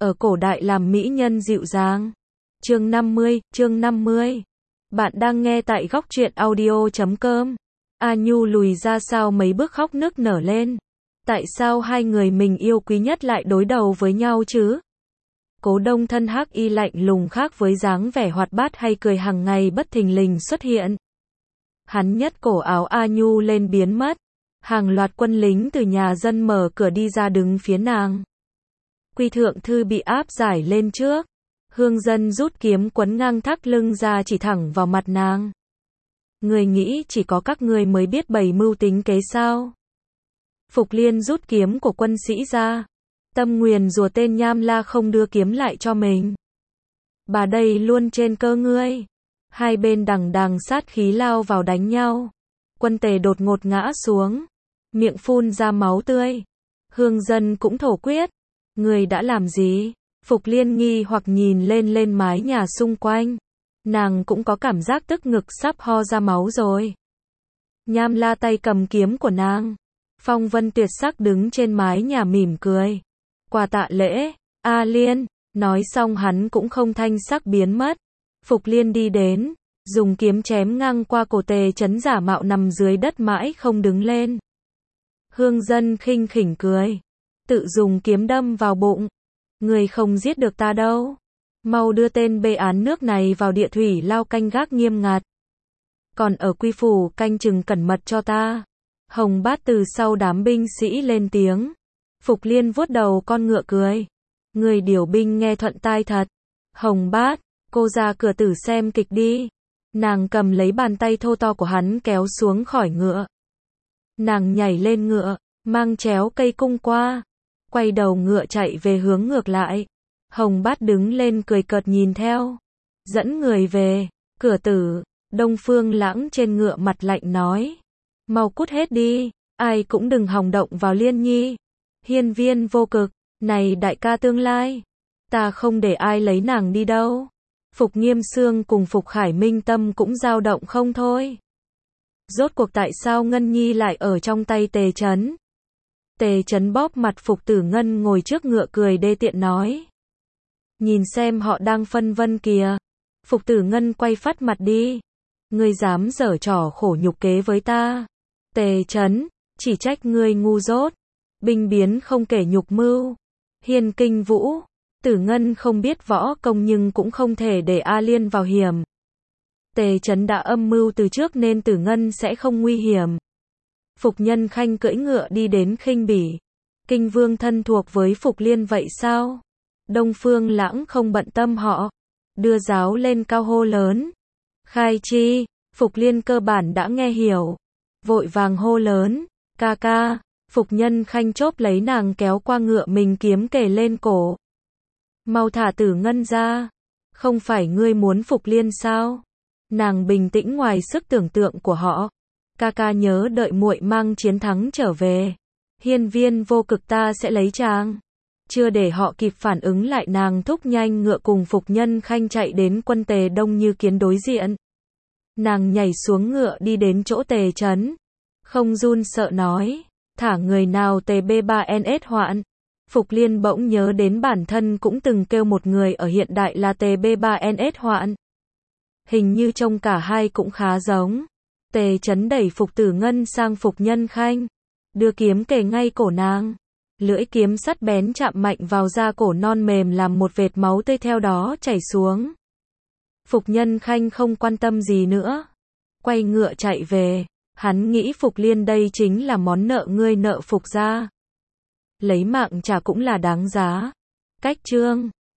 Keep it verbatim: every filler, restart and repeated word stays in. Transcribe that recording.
ở cổ đại làm mỹ nhân dịu dàng. Chương năm mươi, chương năm mươi. Bạn đang nghe tại góc truyện audio chấm com. A Nhu lùi ra sau mấy bước khóc nức nở lên. Tại sao hai người mình yêu quý nhất lại đối đầu với nhau chứ? Cố Đông thân hắc y lạnh lùng khác với dáng vẻ hoạt bát hay cười hàng ngày bất thình lình xuất hiện. Hắn nhấc cổ áo A Nhu lên biến mất. Hàng loạt quân lính từ nhà dân mở cửa đi ra đứng phía nàng. Quy thượng thư bị áp giải lên trước. Hương dân rút kiếm quấn ngang thắt lưng ra chỉ thẳng vào mặt nàng. Người nghĩ chỉ có các người mới biết bày mưu tính kế sao? Phục Liên rút kiếm của quân sĩ ra. Tâm nguyền rủa tên Nham La không đưa kiếm lại cho mình. Bà đây luôn trên cơ ngươi. Hai bên đằng đằng sát khí lao vào đánh nhau. Quân Tề đột ngột ngã xuống. Miệng phun ra máu tươi. Hương dân cũng thổ quyết. Người đã làm gì? Phục Liên nghi hoặc nhìn lên lên mái nhà xung quanh. Nàng cũng có cảm giác tức ngực sắp ho ra máu rồi. Nham La tay cầm kiếm của nàng. Phong Vân tuyệt sắc đứng trên mái nhà mỉm cười. Quà tạ lễ, A Liên. Nói xong hắn cũng không thanh sắc biến mất. Phục Liên đi đến, dùng kiếm chém ngang qua cổ Tề Chấn giả mạo nằm dưới đất mãi không đứng lên. Hương dân khinh khỉnh cười. Tự dùng kiếm đâm vào bụng. Người không giết được ta đâu. Mau đưa tên bê án nước này vào địa thủy lao canh gác nghiêm ngặt. Còn ở quy phủ canh chừng cẩn mật cho ta. Hồng Bát từ sau đám binh sĩ lên tiếng. Phục Liên vuốt đầu con ngựa cười. Người điều binh nghe thuận tai thật. Hồng Bát, cô ra cửa tử xem kịch đi. Nàng cầm lấy bàn tay thô to của hắn kéo xuống khỏi ngựa. Nàng nhảy lên ngựa, mang chéo cây cung qua. Quay đầu ngựa chạy về hướng ngược lại. Hồng Bát đứng lên cười cợt nhìn theo. Dẫn người về, cửa tử. Đông Phương Lãng trên ngựa mặt lạnh nói. Mau cút hết đi, ai cũng đừng hòng động vào Liên Nhi. Hiên Viên Vô Cực, này đại ca tương lai. Ta không để ai lấy nàng đi đâu. Phục Nghiêm Sương cùng Phục Khải Minh Tâm cũng dao động không thôi. Rốt cuộc tại sao Ngân Nhi lại ở trong tay Tề Chấn? Tề Chấn bóp mặt Phục Tử Ngân ngồi trước ngựa cười đê tiện nói. Nhìn xem họ đang phân vân kìa. Phục Tử Ngân quay phát mặt đi. Ngươi dám giở trò khổ nhục kế với ta. Tề Chấn, chỉ trách ngươi ngu dốt. Binh biến không kể nhục mưu. Hiên Kinh Vũ, Tử Ngân không biết võ công nhưng cũng không thể để A Liên vào hiểm. Tề Chấn đã âm mưu từ trước nên Tử Ngân sẽ không nguy hiểm. Phục Nhân Khanh cưỡi ngựa đi đến khinh bỉ. Kinh Vương thân thuộc với Phục Liên vậy sao? Đông Phương Lãng không bận tâm họ. Đưa giáo lên cao hô lớn. Khai chi, Phục Liên cơ bản đã nghe hiểu. Vội vàng hô lớn. Ca ca. Phục Nhân Khanh chốp lấy nàng kéo qua ngựa mình kiếm kề lên cổ. Mau thả Tử Ngân ra. Không phải ngươi muốn Phục Liên sao? Nàng bình tĩnh ngoài sức tưởng tượng của họ. Ca ca nhớ đợi muội mang chiến thắng trở về. Hiên Viên Vô Cực ta sẽ lấy chàng. Chưa để họ kịp phản ứng lại nàng thúc nhanh ngựa cùng Phục Nhân Khanh chạy đến quân Tề đông như kiến đối diện. Nàng nhảy xuống ngựa đi đến chỗ Tề Chấn. Không run sợ nói. Thả người nào T B ba N S hoạn. Phục Liên bỗng nhớ đến bản thân cũng từng kêu một người ở hiện đại là T B ba N S hoạn. Hình như trông cả hai cũng khá giống. Tề Chấn đẩy Phục Tử Ngân sang Phục Nhân Khanh. Đưa kiếm kề ngay cổ nàng. Lưỡi kiếm sắt bén chạm mạnh vào da cổ non mềm làm một vệt máu tươi theo đó chảy xuống. Phục Nhân Khanh không quan tâm gì nữa. Quay ngựa chạy về. Hắn nghĩ Phục Liên đây chính là món nợ ngươi nợ Phục gia. Lấy mạng trả cũng là đáng giá. Cách chương